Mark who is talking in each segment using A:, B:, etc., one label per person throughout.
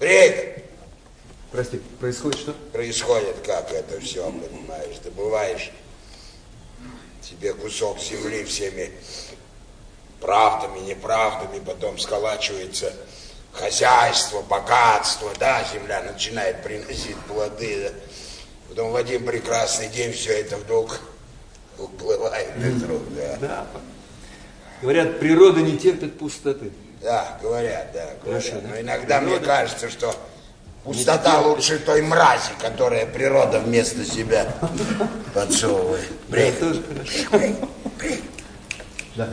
A: Брик!
B: Прости, происходит что?
A: Происходит как это все, понимаешь? Добываешь себе кусок земли всеми правдами, неправдами, потом сколачивается хозяйство, богатство, да, земля начинает приносить плоды, да. Потом в один прекрасный день все это вдруг уплывает из рук, да.
B: Да. Говорят, природа не терпит пустоты.
A: Да, говорят, да.
B: Хорошо,
A: говорят.
B: да?
A: Но иногда
B: природа...
A: мне кажется, что пустота лучше той мрази, которая природа вместо себя подсовывает.
B: Брик. Да, тоже хорошо.
A: Брик.
B: Да.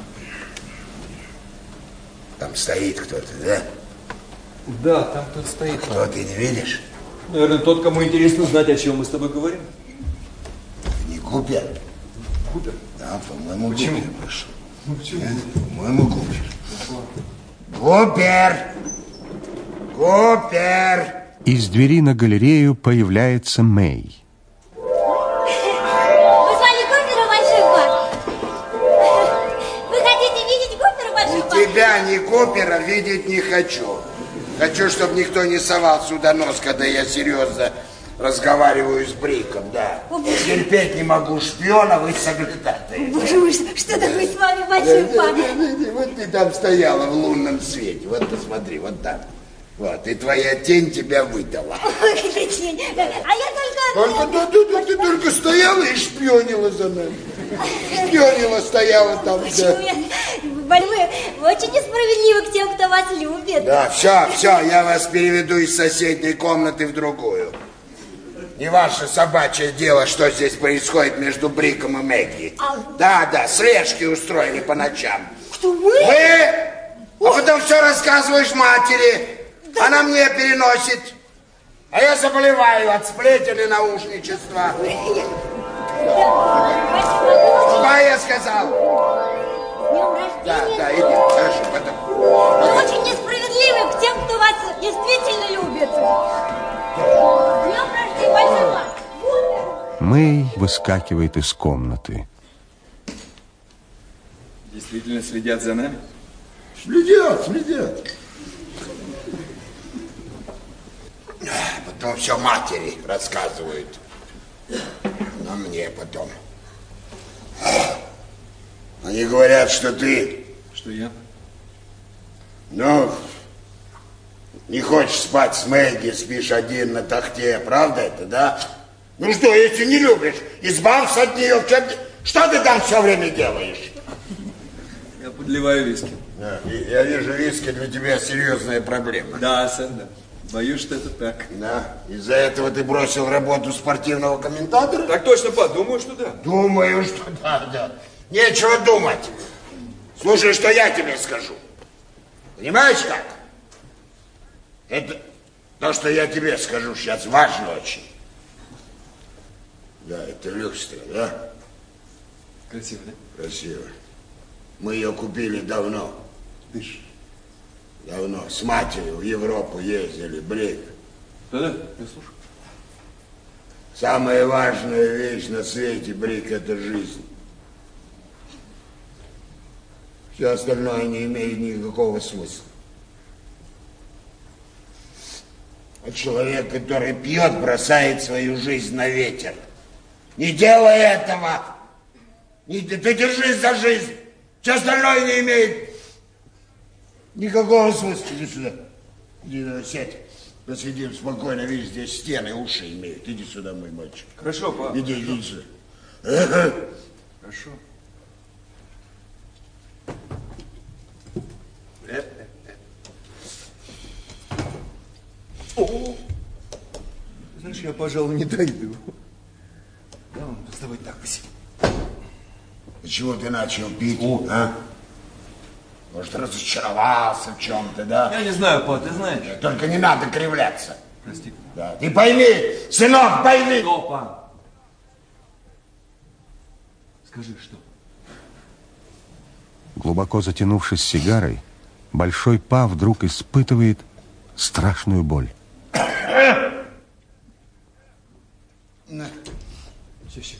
A: Там стоит кто-то, да?
B: Да, там кто-то стоит.
A: Кто, ты не видишь?
B: Наверное, тот, кому интересно знать, о чем мы с тобой говорим.
A: Не Купер?
B: Купер?
A: Да, по-моему,
B: почему?
A: Купер пришел.
B: Ну почему?
A: По-моему, Купер. Купер! Купер!
C: Из двери на галерею появляется Мэй.
D: Вы звали Купера, большой пап? Вы хотите видеть Купера, большой пап?
A: Ни тебя, ни Купера видеть не хочу. Хочу, чтобы никто не совал сюда нос, когда я серьезно разговариваю с Бриком, да. Терпеть не могу шпионов и соглядатаев.
D: Боже мой, что такое с вами, большой пап?
A: Вот ты там стояла в лунном свете. Вот посмотри, вот там. Вот, и твоя тень тебя выдала.
D: Ой, какая тень. А я только...
A: Ты только стояла и шпионила за нами. Шпионила, стояла там.
D: Почему вы очень несправедливы к тем, кто вас любит.
A: Да, все, я вас переведу из соседней комнаты в другую. Не ваше собачье дело, что здесь происходит между Бриком и Мэгги. Да, слежки устроили по ночам.
D: Кто вы?
A: Вы? А потом все рассказываешь матери. Да. Она мне переносит. А я заболеваю от сплетен и наушничества. Что я сказал? Да, иди, хорошо, потом.
D: Вы очень несправедливы к тем, кто вас действительно любит. С днем рождения, большой пап.
C: Мэй выскакивает из комнаты.
B: Действительно следят за нами?
A: Следят. Потом все матери рассказывают. А мне потом. Они говорят, что ты...
B: Что я?
A: Ну, не хочешь спать с Мэгги, спишь один на тахте. Правда это, да? Ну что, если не любишь, избавься от нее. Что ты там все время делаешь?
B: Я подливаю виски.
A: Да, я вижу, виски для тебя серьезная проблема.
B: Да, сэр, да. Боюсь, что это так.
A: Да? Из-за этого ты бросил работу спортивного комментатора?
B: Так точно, па, думаю, что да.
A: Думаю, что да. Нечего думать. Слушай, что я тебе скажу. Понимаешь как? Это то, что я тебе скажу сейчас, важно очень. Да, это люстра, да?
B: Красиво, да?
A: Красиво. Мы ее купили давно.
B: Дышь.
A: Давно. С матерью в Европу ездили, Брик.
B: Да, я слушаю.
A: Самая важная вещь на свете, Брик, это жизнь. Все остальное не имеет никакого смысла. А человек, который пьет, бросает свою жизнь на ветер. Не делай этого. Ты держись за жизнь. Все остальное не имеет никакого смысла. Иди сюда. Иди, сядь. Посидим спокойно. Видишь, здесь стены, уши имеют. Иди сюда, мой мальчик.
B: Хорошо, папа.
A: Иди сюда.
B: Хорошо. Знаешь, я, пожалуй, не дойду. Да, с тобой так посидим.
A: Почему ты начал пить, а? Может, разочаровался в чем-то, да?
B: Я не знаю, па, ты знаешь.
A: Только не надо кривляться.
B: Прости.
A: Да. Ты пойми, сынок, пойми.
B: Что, па? Скажи, что?
C: Глубоко затянувшись сигарой, Большой Па вдруг испытывает страшную боль.
B: Все.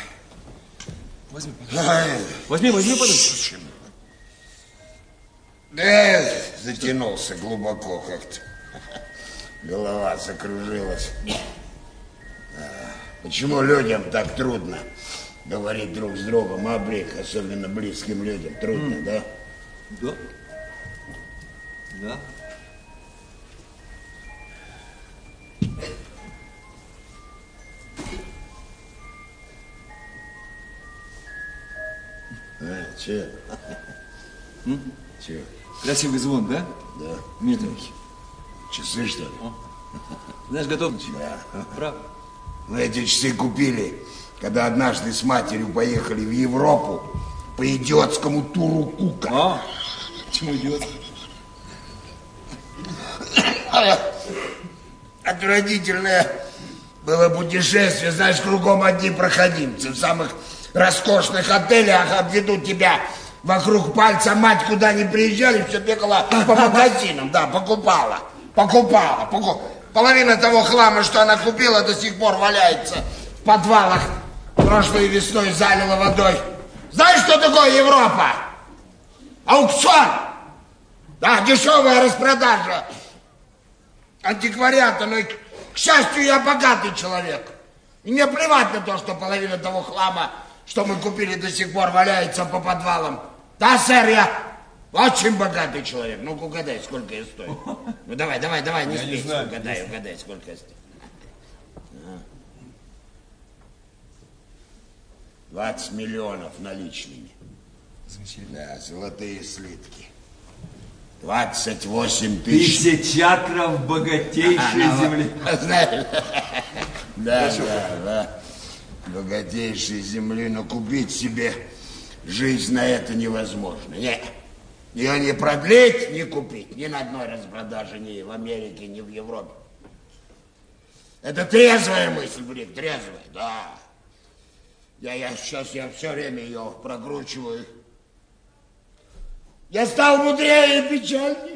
B: Возьми, пожалуйста. Возьми, подожди.
A: Да, затянулся глубоко как-то. Голова закружилась. Почему людям так трудно говорить друг с другом, Брик, особенно близким людям? Трудно, да?
B: Да. Да.
A: Че? Че?
B: Красивый звон, да?
A: Да.
B: Медленький.
A: Часы, что ли?
B: Знаешь, готовничек.
A: Да.
B: Правда?
A: Мы эти часы купили, когда однажды с матерью поехали в Европу по идиотскому туру Кука.
B: Почему идиот?
A: Отвратительное было путешествие, знаешь, кругом одни проходимцы. В самых роскошных отелях обведут тебя вокруг пальца. Мать куда ни приезжали, все бегала по магазинам, да, покупала. Половина того хлама, что она купила, до сих пор валяется в подвалах. Прошлой весной залила водой. Знаешь, что такое Европа? Аукцион! Да, дешевая распродажа антиквариата, но, к счастью, я богатый человек. И мне плевать на то, что половина того хлама, что мы купили, до сих пор валяется по подвалам. Да, сэр, я очень богатый человек. Ну-ка, угадай, сколько я стою. Ну, давай, не смейся, угадай, сколько я стою. 20 миллионов наличными.
B: Замечательно.
A: Да, золотые слитки. 28 тысяч.
B: Тысячакрав богатейшей земли.
A: Знаешь, да. Богатейшей земли, но купить себе жизнь на это невозможно. Нет. Ее не продлить, не купить. Ни на одной распродаже, ни в Америке, ни в Европе. Это трезвая мысль, Брик, трезвая, да. Сейчас я все время ее прокручиваю. Я стал мудрее и печальнее.